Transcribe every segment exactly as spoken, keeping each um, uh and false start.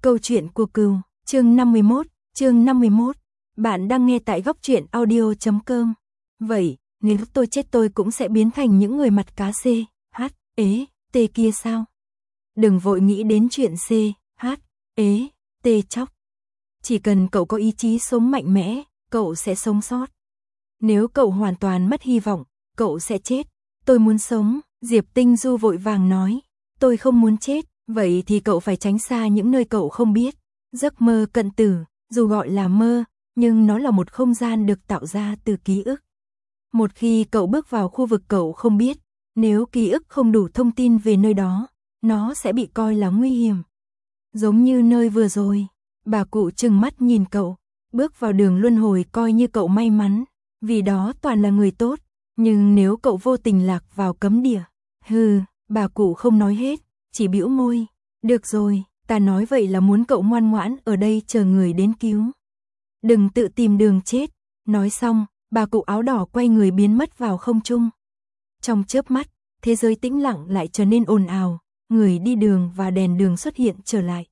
Câu chuyện của cừu, chương năm mươi mốt, chương năm mươi mốt. Bạn đang nghe tại góc truyện audio chấm com. Vậy, nếu tôi chết tôi cũng sẽ biến thành những người mặt cá C, H, ế, T kia sao? Đừng vội nghĩ đến chuyện C, H, ế, T chóc. Chỉ cần cậu có ý chí sống mạnh mẽ, cậu sẽ sống sót. Nếu cậu hoàn toàn mất hy vọng, cậu sẽ chết. Tôi muốn sống, Diệp Tinh Du vội vàng nói. Tôi không muốn chết, vậy thì cậu phải tránh xa những nơi cậu không biết. Giấc mơ cận tử, dù gọi là mơ, nhưng nó là một không gian được tạo ra từ ký ức. Một khi cậu bước vào khu vực cậu không biết, nếu ký ức không đủ thông tin về nơi đó, nó sẽ bị coi là nguy hiểm. Giống như nơi vừa rồi, bà cụ trừng mắt nhìn cậu, bước vào đường luân hồi coi như cậu may mắn, vì đó toàn là người tốt, nhưng nếu cậu vô tình lạc vào cấm địa, hừ, bà cụ không nói hết, chỉ bĩu môi, được rồi, ta nói vậy là muốn cậu ngoan ngoãn ở đây chờ người đến cứu. Đừng tự tìm đường chết, nói xong, bà cụ áo đỏ quay người biến mất vào không trung. Trong chớp mắt, thế giới tĩnh lặng lại trở nên ồn ào, người đi đường và đèn đường xuất hiện trở lại.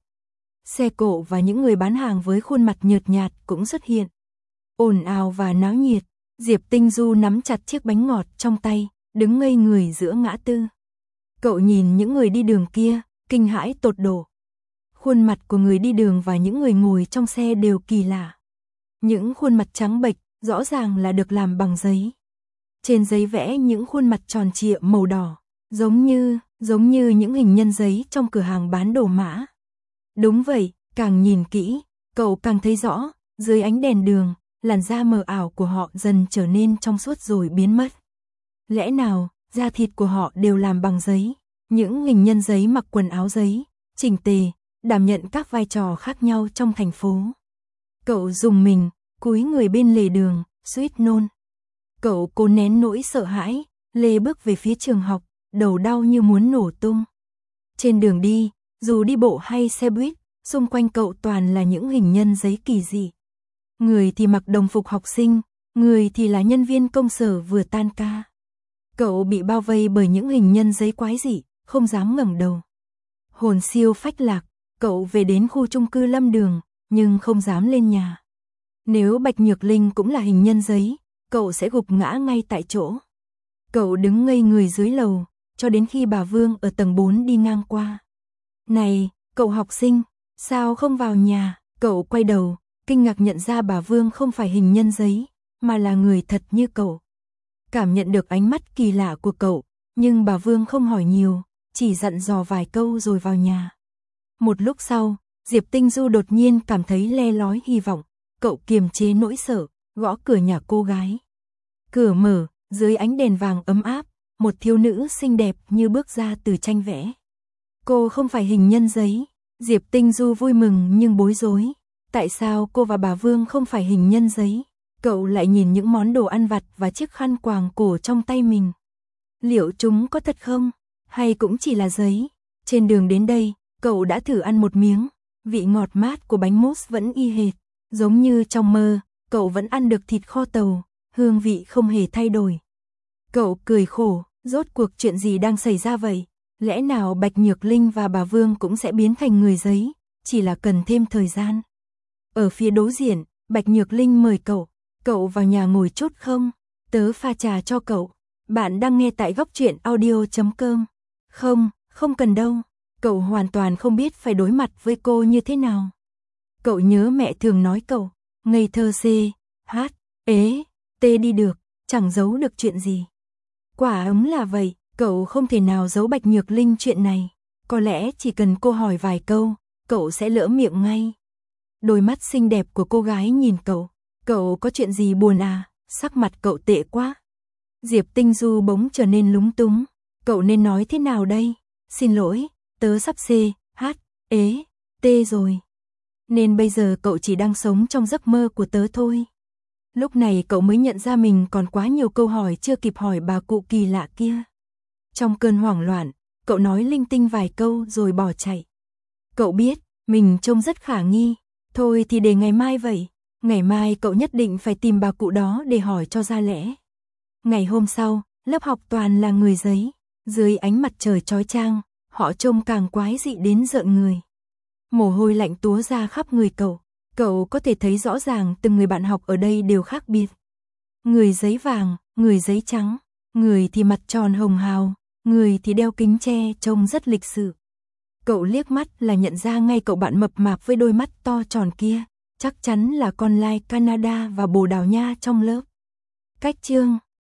Xe cộ và những người bán hàng với khuôn mặt nhợt nhạt cũng xuất hiện. Ồn ào và náo nhiệt, Diệp Tinh Du nắm chặt chiếc bánh ngọt trong tay, đứng ngây người giữa ngã tư. Cậu nhìn những người đi đường kia, kinh hãi tột độ. Khuôn mặt của người đi đường và những người ngồi trong xe đều kỳ lạ. Những khuôn mặt trắng bệch, rõ ràng là được làm bằng giấy. Trên giấy vẽ những khuôn mặt tròn trịa màu đỏ, giống như, giống như những hình nhân giấy trong cửa hàng bán đồ mã. Đúng vậy, càng nhìn kỹ, cậu càng thấy rõ, dưới ánh đèn đường, làn da mờ ảo của họ dần trở nên trong suốt rồi biến mất. Lẽ nào, da thịt của họ đều làm bằng giấy? Những hình nhân giấy mặc quần áo giấy, chỉnh tề, đảm nhận các vai trò khác nhau trong thành phố. Cậu rùng mình, cúi người bên lề đường, suýt nôn. Cậu cố nén nỗi sợ hãi, lê bước về phía trường học, đầu đau như muốn nổ tung. Trên đường đi, dù đi bộ hay xe buýt, xung quanh cậu toàn là những hình nhân giấy kỳ dị. Người thì mặc đồng phục học sinh, người thì là nhân viên công sở vừa tan ca. Cậu bị bao vây bởi những hình nhân giấy quái dị, không dám ngẩng đầu. Hồn siêu phách lạc, cậu về đến khu chung cư Lâm Đường, nhưng không dám lên nhà. Nếu Bạch Nhược Linh cũng là hình nhân giấy, cậu sẽ gục ngã ngay tại chỗ. Cậu đứng ngây người dưới lầu, cho đến khi bà Vương ở tầng bốn đi ngang qua. Này, cậu học sinh, sao không vào nhà? Cậu quay đầu, kinh ngạc nhận ra bà Vương không phải hình nhân giấy, mà là người thật như cậu. Cảm nhận được ánh mắt kỳ lạ của cậu, nhưng bà Vương không hỏi nhiều, chỉ dặn dò vài câu rồi vào nhà. Một lúc sau, Diệp Tinh Du đột nhiên cảm thấy le lói hy vọng, cậu kiềm chế nỗi sợ, gõ cửa nhà cô gái. Cửa mở, dưới ánh đèn vàng ấm áp, một thiếu nữ xinh đẹp như bước ra từ tranh vẽ. Cô không phải hình nhân giấy, Diệp Tinh Du vui mừng nhưng bối rối. Tại sao cô và bà Vương không phải hình nhân giấy? Cậu lại nhìn những món đồ ăn vặt và chiếc khăn quàng cổ trong tay mình. Liệu chúng có thật không? Hay cũng chỉ là giấy? Trên đường đến đây, cậu đã thử ăn một miếng. Vị ngọt mát của bánh mousse vẫn y hệt. Giống như trong mơ, cậu vẫn ăn được thịt kho tàu, hương vị không hề thay đổi. Cậu cười khổ, rốt cuộc chuyện gì đang xảy ra vậy? Lẽ nào Bạch Nhược Linh và bà Vương cũng sẽ biến thành người giấy, chỉ là cần thêm thời gian. Ở phía đối diện, Bạch Nhược Linh mời cậu, cậu vào nhà ngồi chút không? Tớ pha trà cho cậu. Bạn đang nghe tại góc truyện audio chấm com. Không, không cần đâu. Cậu hoàn toàn không biết phải đối mặt với cô như thế nào. Cậu nhớ mẹ thường nói cậu, ngây thơ C, H, ế, T đi được, chẳng giấu được chuyện gì. Quả ấm là vậy, cậu không thể nào giấu Bạch Nhược Linh chuyện này. Có lẽ chỉ cần cô hỏi vài câu, cậu sẽ lỡ miệng ngay. Đôi mắt xinh đẹp của cô gái nhìn cậu. Cậu có chuyện gì buồn à? Sắc mặt cậu tệ quá. Diệp Tinh Du bỗng trở nên lúng túng. Cậu nên nói thế nào đây? Xin lỗi, tớ sắp C, H, ế, T rồi. Nên bây giờ cậu chỉ đang sống trong giấc mơ của tớ thôi. Lúc này cậu mới nhận ra mình còn quá nhiều câu hỏi chưa kịp hỏi bà cụ kỳ lạ kia. Trong cơn hoảng loạn, cậu nói linh tinh vài câu rồi bỏ chạy. Cậu biết, mình trông rất khả nghi. Thôi thì để ngày mai vậy. Ngày mai cậu nhất định phải tìm bà cụ đó để hỏi cho ra lẽ. Ngày hôm sau, lớp học toàn là người giấy. Dưới ánh mặt trời chói chang, họ trông càng quái dị đến rợn người. Mồ hôi lạnh túa ra khắp người cậu. Cậu có thể thấy rõ ràng từng người bạn học ở đây đều khác biệt. Người giấy vàng, người giấy trắng, người thì mặt tròn hồng hào, người thì đeo kính che trông rất lịch sự. Cậu liếc mắt là nhận ra ngay cậu bạn mập mạp với đôi mắt to tròn kia, chắc chắn là con lai Canada và Bồ Đào Nha trong lớp. Cách chương